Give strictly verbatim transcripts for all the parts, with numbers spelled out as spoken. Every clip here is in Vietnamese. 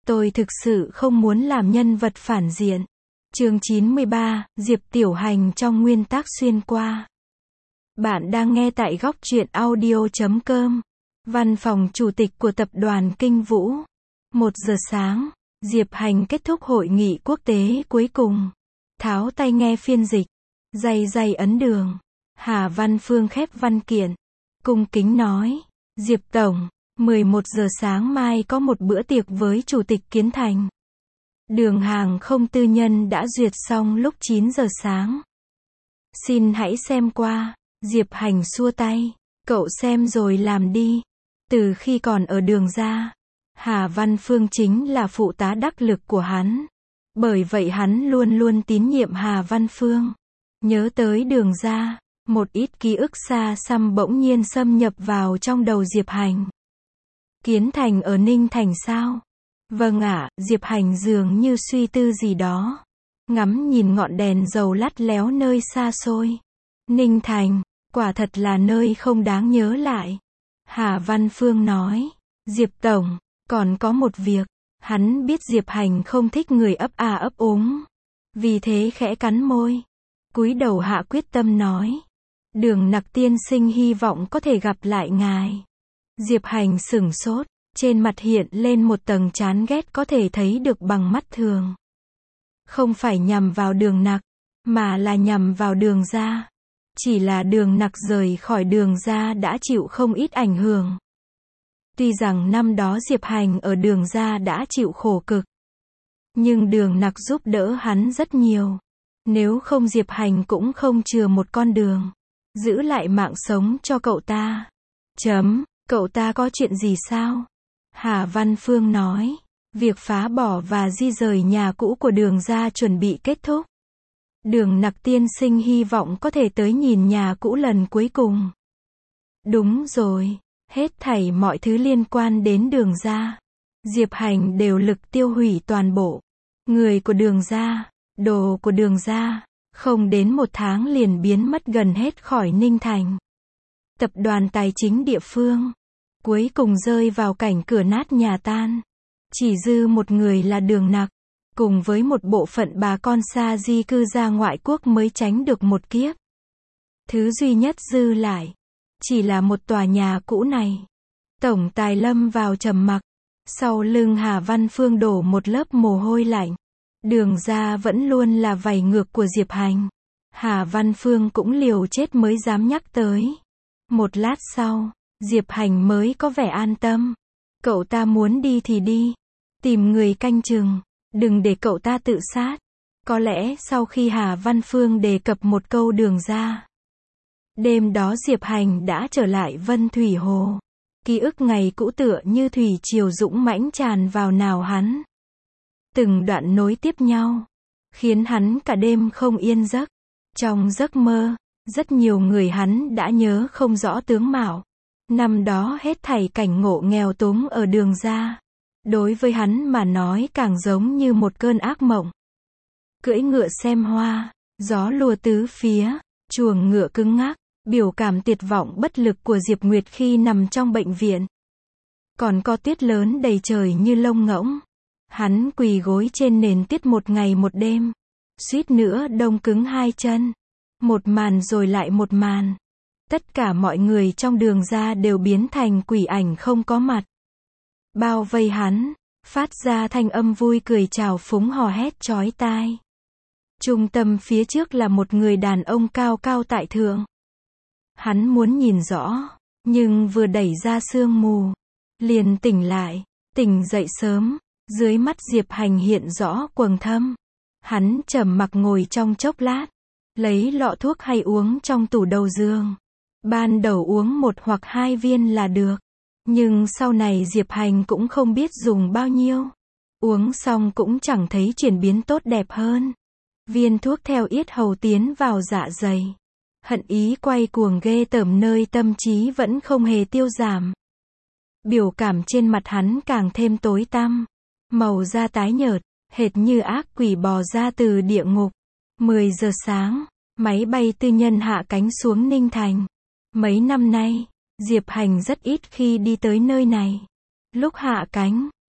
Tôi thực sự không muốn làm nhân vật phản diện. Chương chín mươi ba, Diệp Tiểu Hành trong nguyên tắc xuyên qua. Bạn đang nghe tại góc truyện audio chấm com. Văn phòng chủ tịch của tập đoàn Kinh Vũ. Một giờ sáng, Diệp Hành kết thúc hội nghị quốc tế cuối cùng. Tháo tay nghe phiên dịch. Day day ấn đường. Hà Văn Phương khép văn kiện. Cung kính nói. Diệp Tổng, mười một giờ sáng mai có một bữa tiệc với Chủ tịch Kiến Thành. Đường hàng không tư nhân đã duyệt xong lúc chín giờ sáng. Xin hãy xem qua. Diệp Hành xua tay. Cậu xem rồi làm đi. Từ khi còn ở Đường ra, Hà Văn Phương chính là phụ tá đắc lực của hắn. Bởi vậy hắn luôn luôn tín nhiệm Hà Văn Phương. Nhớ tới Đường ra, một ít ký ức xa xăm bỗng nhiên xâm nhập vào trong đầu Diệp Hành. Kiến Thành ở Ninh Thành sao? Vâng ạ, Diệp Hành dường như suy tư gì đó. Ngắm nhìn ngọn đèn dầu lắt léo nơi xa xôi. Ninh Thành, quả thật là nơi không đáng nhớ lại. Hà Văn Phương nói. Diệp Tổng, còn có một việc. Hắn biết Diệp Hành không thích người ấp a ấp úng. Vì thế khẽ cắn môi. Cúi đầu hạ quyết tâm nói. Đường Nặc tiên sinh hy vọng có thể gặp lại ngài. Diệp Hành sửng sốt. Trên mặt hiện lên một tầng chán ghét có thể thấy được bằng mắt thường. Không phải nhằm vào Đường Nặc, mà là nhằm vào Đường ra. Chỉ là Đường Nặc rời khỏi Đường ra đã chịu không ít ảnh hưởng. Tuy rằng năm đó Diệp Hành ở Đường ra đã chịu khổ cực, nhưng Đường Nặc giúp đỡ hắn rất nhiều. Nếu không Diệp Hành cũng không chừa một con đường, giữ lại mạng sống cho cậu ta. Chấm, cậu ta có chuyện gì sao? Hà Văn Phương nói, việc phá bỏ và di rời nhà cũ của Đường ra chuẩn bị kết thúc. Đường Nặc tiên sinh hy vọng có thể tới nhìn nhà cũ lần cuối cùng. Đúng rồi, hết thảy mọi thứ liên quan đến Đường ra, Diệp Hành đều lực tiêu hủy toàn bộ. Người của Đường ra, đồ của Đường ra, không đến một tháng liền biến mất gần hết khỏi Ninh Thành. Tập đoàn tài chính địa phương cuối cùng rơi vào cảnh cửa nát nhà tan. Chỉ dư một người là Đường Nặc, cùng với một bộ phận bà con xa di cư ra ngoại quốc mới tránh được một kiếp. Thứ duy nhất dư lại, chỉ là một tòa nhà cũ này. Tổng tài lâm vào trầm mặc. Sau lưng Hà Văn Phương đổ một lớp mồ hôi lạnh. Đường ra vẫn luôn là vảy ngược của Diệp Hành. Hà Văn Phương cũng liều chết mới dám nhắc tới. Một lát sau, Diệp Hành mới có vẻ an tâm. Cậu ta muốn đi thì đi. Tìm người canh chừng. Đừng để cậu ta tự sát. Có lẽ sau khi Hà Văn Phương đề cập một câu Đường ra, đêm đó Diệp Hành đã trở lại Vân Thủy Hồ. Ký ức ngày cũ tựa như thủy triều dũng mãnh tràn vào não hắn. Từng đoạn nối tiếp nhau, khiến hắn cả đêm không yên giấc. Trong giấc mơ, rất nhiều người hắn đã nhớ không rõ tướng mạo. Năm đó hết thảy cảnh ngộ nghèo túng ở Đường ra, đối với hắn mà nói càng giống như một cơn ác mộng. Cưỡi ngựa xem hoa, gió lùa tứ phía, chuồng ngựa cứng ngắc, biểu cảm tuyệt vọng bất lực của Diệp Nguyệt khi nằm trong bệnh viện. Còn có tuyết lớn đầy trời như lông ngỗng. Hắn quỳ gối trên nền tuyết một ngày một đêm, suýt nữa đông cứng hai chân. Một màn rồi lại một màn. Tất cả mọi người trong Đường ra đều biến thành quỷ ảnh không có mặt. Bao vây hắn, phát ra thanh âm vui cười trào phúng hò hét chói tai. Trung tâm phía trước là một người đàn ông cao cao tại thượng. Hắn muốn nhìn rõ, nhưng vừa đẩy ra sương mù, liền tỉnh lại. Tỉnh dậy sớm, dưới mắt Diệp Hành hiện rõ quầng thâm. Hắn trầm mặc ngồi trong chốc lát, lấy lọ thuốc hay uống trong tủ đầu giường. Ban đầu uống một hoặc hai viên là được, nhưng sau này Diệp Hành cũng không biết dùng bao nhiêu. Uống xong cũng chẳng thấy chuyển biến tốt đẹp hơn. Viên thuốc theo yết hầu tiến vào dạ dày. Hận ý quay cuồng ghê tởm nơi tâm trí vẫn không hề tiêu giảm. Biểu cảm trên mặt hắn càng thêm tối tăm. Màu da tái nhợt, hệt như ác quỷ bò ra từ địa ngục. mười giờ sáng, máy bay tư nhân hạ cánh xuống Ninh Thành. Mấy năm nay, Diệp Hành rất ít khi đi tới nơi này. Lúc hạ cánh,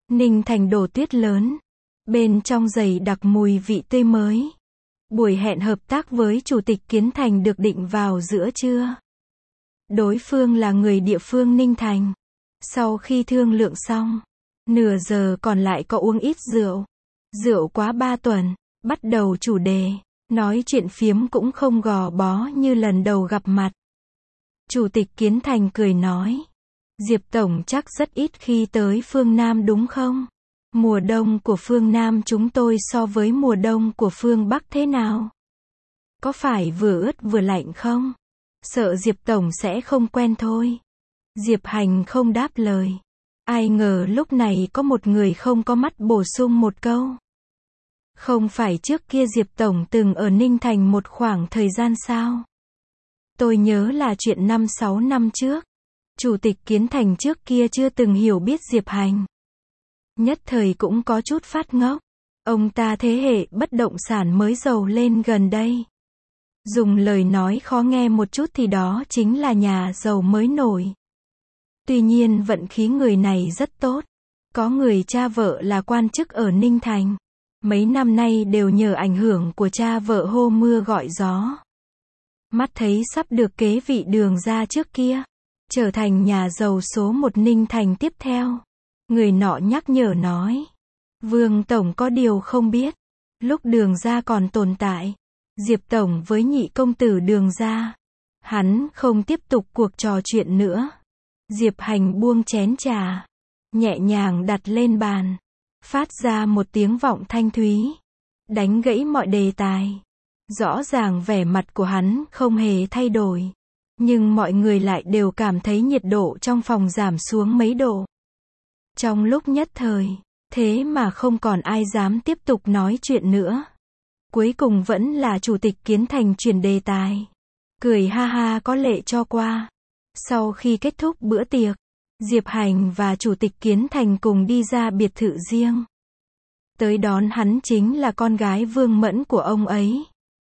Ninh Thành đổ tuyết lớn. Bên trong dày đặc mùi vị tươi mới. Buổi hẹn hợp tác với Chủ tịch Kiến Thành được định vào giữa trưa. Đối phương là người địa phương Ninh Thành. Sau khi thương lượng xong, nửa giờ còn lại có uống ít rượu. Rượu quá ba tuần, bắt đầu chủ đề, nói chuyện phiếm cũng không gò bó như lần đầu gặp mặt. Chủ tịch Kiến Thành cười nói, Diệp Tổng chắc rất ít khi tới phương Nam đúng không? Mùa đông của phương Nam chúng tôi so với mùa đông của phương Bắc thế nào? Có phải vừa ướt vừa lạnh không? Sợ Diệp Tổng sẽ không quen thôi. Diệp Hành không đáp lời. Ai ngờ lúc này có một người không có mắt bổ sung một câu. Không phải trước kia Diệp Tổng từng ở Ninh Thành một khoảng thời gian sao? Tôi nhớ là chuyện năm sáu năm trước. Chủ tịch Kiến Thành trước kia chưa từng hiểu biết Diệp Hành. Nhất thời cũng có chút phát ngốc. Ông ta thế hệ bất động sản mới giàu lên gần đây. Dùng lời nói khó nghe một chút thì đó chính là nhà giàu mới nổi. Tuy nhiên vận khí người này rất tốt. Có người cha vợ là quan chức ở Ninh Thành. Mấy năm nay đều nhờ ảnh hưởng của cha vợ hô mưa gọi gió. Mắt thấy sắp được kế vị Đường ra trước kia. Trở thành nhà giàu số một Ninh Thành tiếp theo. Người nọ nhắc nhở nói. Vương Tổng có điều không biết. Lúc Đường ra còn tồn tại. Diệp Tổng với nhị công tử Đường ra. Hắn không tiếp tục cuộc trò chuyện nữa. Diệp Hành buông chén trà. Nhẹ nhàng đặt lên bàn. Phát ra một tiếng vọng thanh thúy. Đánh gãy mọi đề tài. Rõ ràng vẻ mặt của hắn không hề thay đổi. Nhưng mọi người lại đều cảm thấy nhiệt độ trong phòng giảm xuống mấy độ. Trong lúc nhất thời, thế mà không còn ai dám tiếp tục nói chuyện nữa. Cuối cùng vẫn là Chủ tịch Kiến Thành chuyển đề tài. Cười ha ha có lệ cho qua. Sau khi kết thúc bữa tiệc, Diệp Hành và Chủ tịch Kiến Thành cùng đi ra biệt thự riêng. Tới đón hắn chính là con gái Vương Mẫn của ông ấy.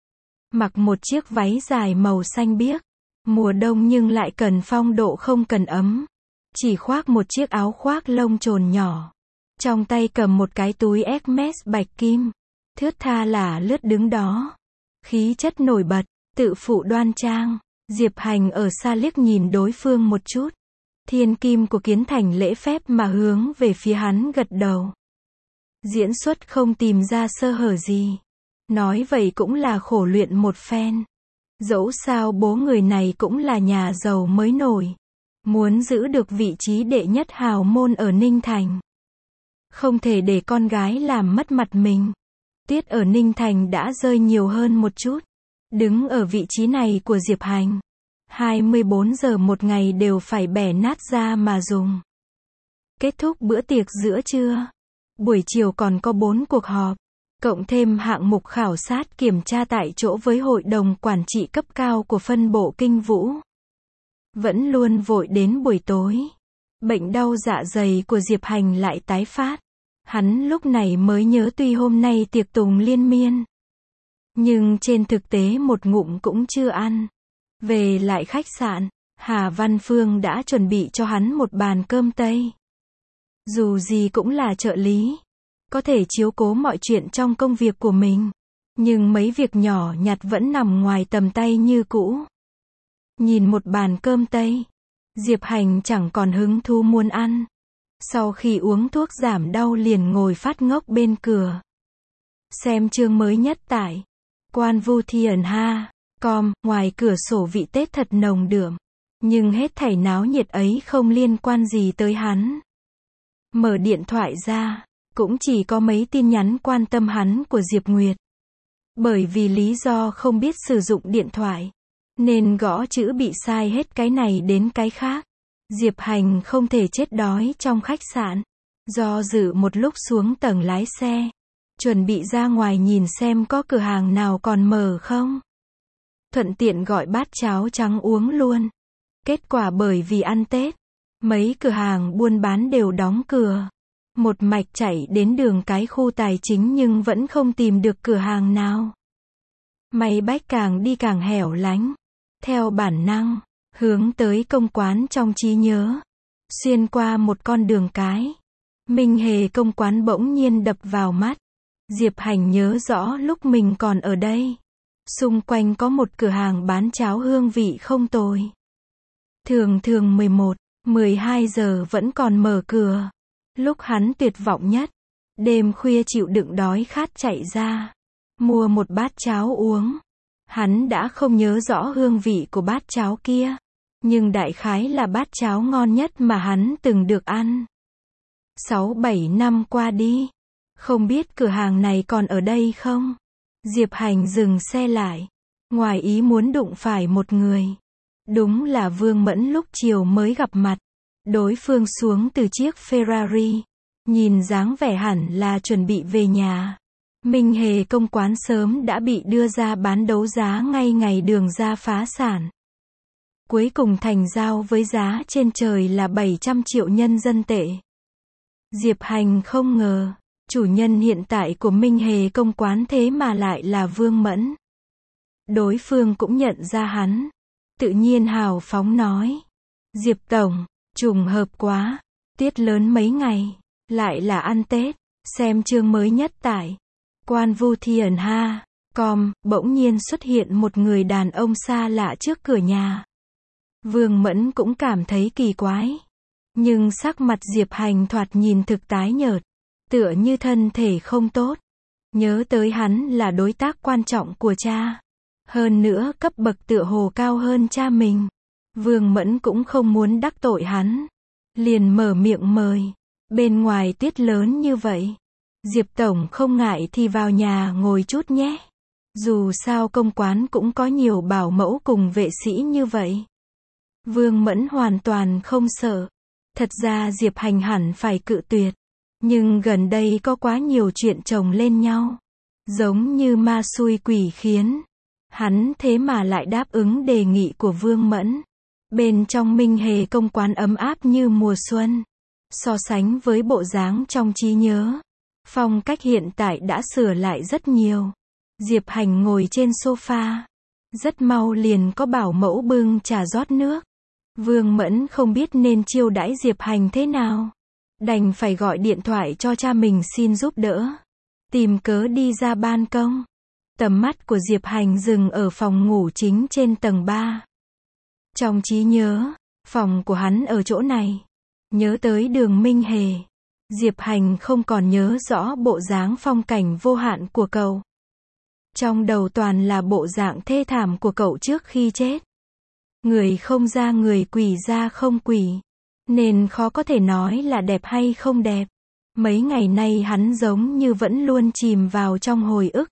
Mặc một chiếc váy dài màu xanh biếc. Mùa đông nhưng lại cần phong độ không cần ấm. Chỉ khoác một chiếc áo khoác lông trồn nhỏ. Trong tay cầm một cái túi Hermes bạch kim. Thướt tha là lướt đứng đó. Khí chất nổi bật, tự phụ đoan trang. Diệp Hành ở xa liếc nhìn đối phương một chút. Thiên kim của Kiến Thành lễ phép mà hướng về phía hắn gật đầu. Diễn xuất không tìm ra sơ hở gì. Nói vậy cũng là khổ luyện một phen. Dẫu sao bố người này cũng là nhà giàu mới nổi. Muốn giữ được vị trí đệ nhất hào môn ở Ninh Thành. Không thể để con gái làm mất mặt mình. Tiết ở Ninh Thành đã rơi nhiều hơn một chút. Đứng ở vị trí này của Diệp Hành. hai mươi bốn giờ một ngày đều phải bẻ nát ra mà dùng. Kết thúc bữa tiệc giữa trưa. Buổi chiều còn có bốn cuộc họp. Cộng thêm hạng mục khảo sát kiểm tra tại chỗ với hội đồng quản trị cấp cao của phân bộ Kinh Vũ. Vẫn luôn vội đến buổi tối. Bệnh đau dạ dày của Diệp Hành lại tái phát. Hắn lúc này mới nhớ tuy hôm nay tiệc tùng liên miên. Nhưng trên thực tế một ngụm cũng chưa ăn. Về lại khách sạn, Hà Văn Phương đã chuẩn bị cho hắn một bàn cơm Tây. Dù gì cũng là trợ lý. Có thể chiếu cố mọi chuyện trong công việc của mình. Nhưng mấy việc nhỏ nhặt vẫn nằm ngoài tầm tay như cũ. Nhìn một bàn cơm Tây. Diệp Hành chẳng còn hứng thú muốn ăn. Sau khi uống thuốc giảm đau liền ngồi phát ngốc bên cửa. Xem chương mới nhất tại Quan Vu Thi ẩn ha. Com, ngoài cửa sổ vị Tết thật nồng đượm. Nhưng hết thảy náo nhiệt ấy không liên quan gì tới hắn. Mở điện thoại ra. Cũng chỉ có mấy tin nhắn quan tâm hắn của Diệp Nguyệt. Bởi vì lý do không biết sử dụng điện thoại. Nên gõ chữ bị sai hết cái này đến cái khác. Diệp Hành không thể chết đói trong khách sạn. Do dự một lúc xuống tầng lái xe. Chuẩn bị ra ngoài nhìn xem có cửa hàng nào còn mở không. Thuận tiện gọi bát cháo trắng uống luôn. Kết quả bởi vì ăn Tết. Mấy cửa hàng buôn bán đều đóng cửa. Một mạch chạy đến đường cái khu tài chính nhưng vẫn không tìm được cửa hàng nào. May bách càng đi càng hẻo lánh. Theo bản năng, hướng tới công quán trong trí nhớ. Xuyên qua một con đường cái. Minh Hề công quán bỗng nhiên đập vào mắt. Diệp Hành nhớ rõ lúc mình còn ở đây. Xung quanh có một cửa hàng bán cháo hương vị không tồi. Thường thường mười một, mười hai giờ vẫn còn mở cửa. Lúc hắn tuyệt vọng nhất, đêm khuya chịu đựng đói khát chạy ra, mua một bát cháo uống. Hắn đã không nhớ rõ hương vị của bát cháo kia, nhưng đại khái là bát cháo ngon nhất mà hắn từng được ăn. Sáu bảy năm qua đi, không biết cửa hàng này còn ở đây không? Diệp Hành dừng xe lại, ngoài ý muốn đụng phải một người. Đúng là Vương Mẫn lúc chiều mới gặp mặt. Đối phương xuống từ chiếc Ferrari, nhìn dáng vẻ hẳn là chuẩn bị về nhà. Minh Hề công quán sớm đã bị đưa ra bán đấu giá ngay ngày đường ra phá sản. Cuối cùng thành giao với giá trên trời là bảy trăm triệu nhân dân tệ. Diệp Hành không ngờ, chủ nhân hiện tại của Minh Hề công quán thế mà lại là Vương Mẫn. Đối phương cũng nhận ra hắn, tự nhiên hào phóng nói. Diệp Tổng, trùng hợp quá, tiết lớn mấy ngày, lại là ăn Tết, xem chương mới nhất tại Quan Vu Thiền Ha, com, bỗng nhiên xuất hiện một người đàn ông xa lạ trước cửa nhà. Vương Mẫn cũng cảm thấy kỳ quái. Nhưng sắc mặt Diệp Hành thoạt nhìn thực tái nhợt, tựa như thân thể không tốt. Nhớ tới hắn là đối tác quan trọng của cha. Hơn nữa cấp bậc tựa hồ cao hơn cha mình. Vương Mẫn cũng không muốn đắc tội hắn. Liền mở miệng mời. Bên ngoài tiết lớn như vậy, Diệp Tổng không ngại thì vào nhà ngồi chút nhé. Dù sao công quán cũng có nhiều bảo mẫu cùng vệ sĩ như vậy. Vương Mẫn hoàn toàn không sợ. Thật ra Diệp Hành hẳn phải cự tuyệt. Nhưng gần đây có quá nhiều chuyện chồng lên nhau. Giống như ma xui quỷ khiến. Hắn thế mà lại đáp ứng đề nghị của Vương Mẫn. Bên trong Minh Hề công quán ấm áp như mùa xuân. So sánh với bộ dáng trong trí nhớ, phong cách hiện tại đã sửa lại rất nhiều. Diệp Hành ngồi trên sofa. Rất mau liền có bảo mẫu bưng trà rót nước. Vương Mẫn không biết nên chiêu đãi Diệp Hành thế nào. Đành phải gọi điện thoại cho cha mình xin giúp đỡ. Tìm cớ đi ra ban công. Tầm mắt của Diệp Hành dừng ở phòng ngủ chính trên tầng ba. Trong trí nhớ, phòng của hắn ở chỗ này. Nhớ tới Đường Minh Hề. Diệp Hành không còn nhớ rõ bộ dáng phong cảnh vô hạn của cậu. Trong đầu toàn là bộ dạng thê thảm của cậu trước khi chết. Người không ra người, quỷ ra không quỷ. Nên khó có thể nói là đẹp hay không đẹp. Mấy ngày nay hắn giống như vẫn luôn chìm vào trong hồi ức.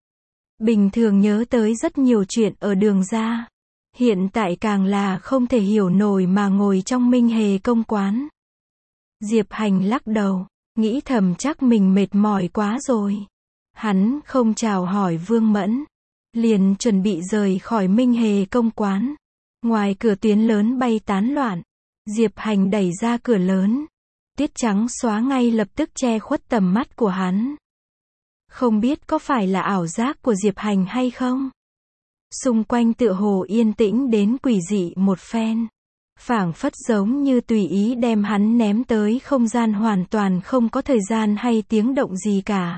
Bình thường nhớ tới rất nhiều chuyện ở Đường ra. Hiện tại càng là không thể hiểu nổi mà ngồi trong Minh Hề công quán. Diệp Hành lắc đầu, nghĩ thầm chắc mình mệt mỏi quá rồi. Hắn không chào hỏi Vương Mẫn, liền chuẩn bị rời khỏi Minh Hề công quán. Ngoài cửa tuyến lớn bay tán loạn. Diệp Hành đẩy ra cửa lớn. Tiết trắng xóa ngay lập tức che khuất tầm mắt của hắn. Không biết có phải là ảo giác của Diệp Hành hay không? Xung quanh tựa hồ yên tĩnh đến quỷ dị một phen. Phảng phất giống như tùy ý đem hắn ném tới không gian hoàn toàn không có thời gian hay tiếng động gì cả.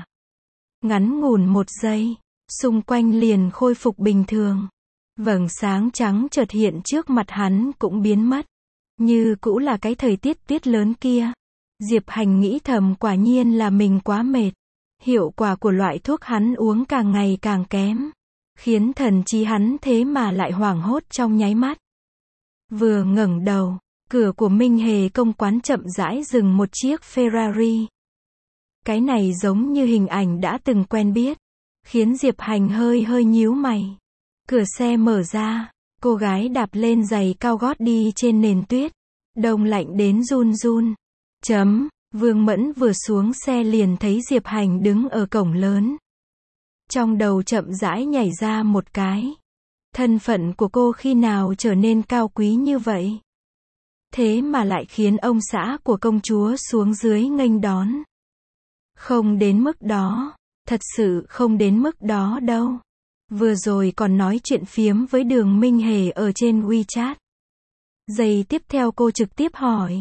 Ngắn ngủn một giây, xung quanh liền khôi phục bình thường. Vầng sáng trắng chợt hiện trước mặt hắn cũng biến mất. Như cũ là cái thời tiết tiết lớn kia. Diệp Hành nghĩ thầm quả nhiên là mình quá mệt. Hiệu quả của loại thuốc hắn uống càng ngày càng kém. Khiến thần trí hắn thế mà lại hoảng hốt trong nháy mắt. Vừa ngẩng đầu, cửa của Minh Hề công quán chậm rãi dừng một chiếc Ferrari. Cái này giống như hình ảnh đã từng quen biết. Khiến Diệp Hành hơi hơi nhíu mày. Cửa xe mở ra, cô gái đạp lên giày cao gót đi trên nền tuyết. Đông lạnh đến run run. Chấm, Vương Mẫn vừa xuống xe liền thấy Diệp Hành đứng ở cổng lớn. Trong đầu chậm rãi nhảy ra một cái. Thân phận của cô khi nào trở nên cao quý như vậy? Thế mà lại khiến ông xã của công chúa xuống dưới nghênh đón. Không đến mức đó, thật sự không đến mức đó đâu. Vừa rồi còn nói chuyện phiếm với Đường Minh Hề ở trên WeChat. Giây tiếp theo cô trực tiếp hỏi.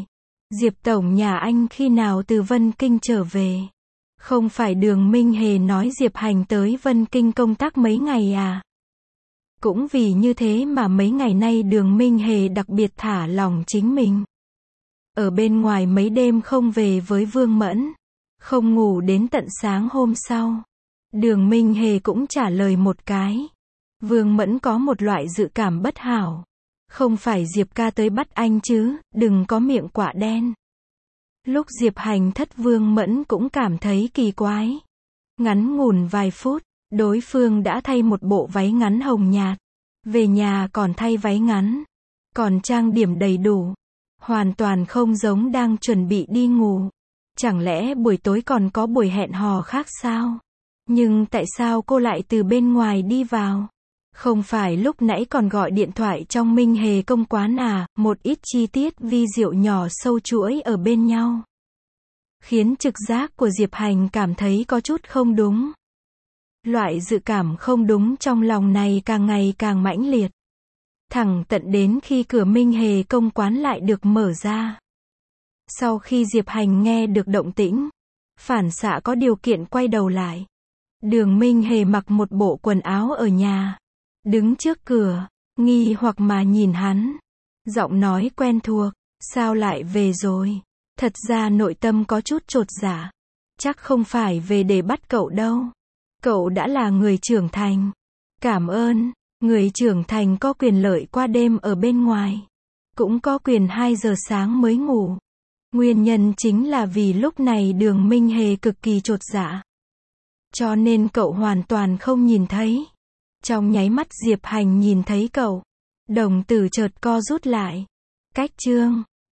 Diệp tổng nhà anh khi nào từ Vân Kinh trở về? Không phải Đường Minh Hề nói Diệp Hành tới Vân Kinh công tác mấy ngày à? Cũng vì như thế mà mấy ngày nay Đường Minh Hề đặc biệt thả lỏng chính mình. Ở bên ngoài mấy đêm không về với Vương Mẫn. Không ngủ đến tận sáng hôm sau. Đường Minh Hề cũng trả lời một cái. Vương Mẫn có một loại dự cảm bất hảo. Không phải Diệp ca tới bắt anh chứ, đừng có miệng quạ đen. Lúc Diệp Hành thất Vương Mẫn cũng cảm thấy kỳ quái. Ngắn ngủn vài phút, đối phương đã thay một bộ váy ngắn hồng nhạt. Về nhà còn thay váy ngắn. Còn trang điểm đầy đủ. Hoàn toàn không giống đang chuẩn bị đi ngủ. Chẳng lẽ buổi tối còn có buổi hẹn hò khác sao? Nhưng tại sao cô lại từ bên ngoài đi vào? Không phải lúc nãy còn gọi điện thoại trong Minh Hề công quán à? Một ít chi tiết vi diệu nhỏ sâu chuỗi ở bên nhau. Khiến trực giác của Diệp Hành cảm thấy có chút không đúng. Loại dự cảm không đúng trong lòng này càng ngày càng mãnh liệt. Thẳng tận đến khi cửa Minh Hề công quán lại được mở ra. Sau khi Diệp Hành nghe được động tĩnh, phản xạ có điều kiện quay đầu lại. Đường Minh Hề mặc một bộ quần áo ở nhà. Đứng trước cửa, nghi hoặc mà nhìn hắn. Giọng nói quen thuộc, sao lại về rồi? Thật ra nội tâm có chút chột dạ. Chắc không phải về để bắt cậu đâu. Cậu đã là người trưởng thành. Cảm ơn, người trưởng thành có quyền lợi qua đêm ở bên ngoài. Cũng có quyền hai giờ sáng mới ngủ. Nguyên nhân chính là vì lúc này Đường Minh Hề cực kỳ chột dạ. Cho nên cậu hoàn toàn không nhìn thấy. Trong nháy mắt Diệp Hành nhìn thấy cậu. Đồng tử chợt co rút lại. Cách chương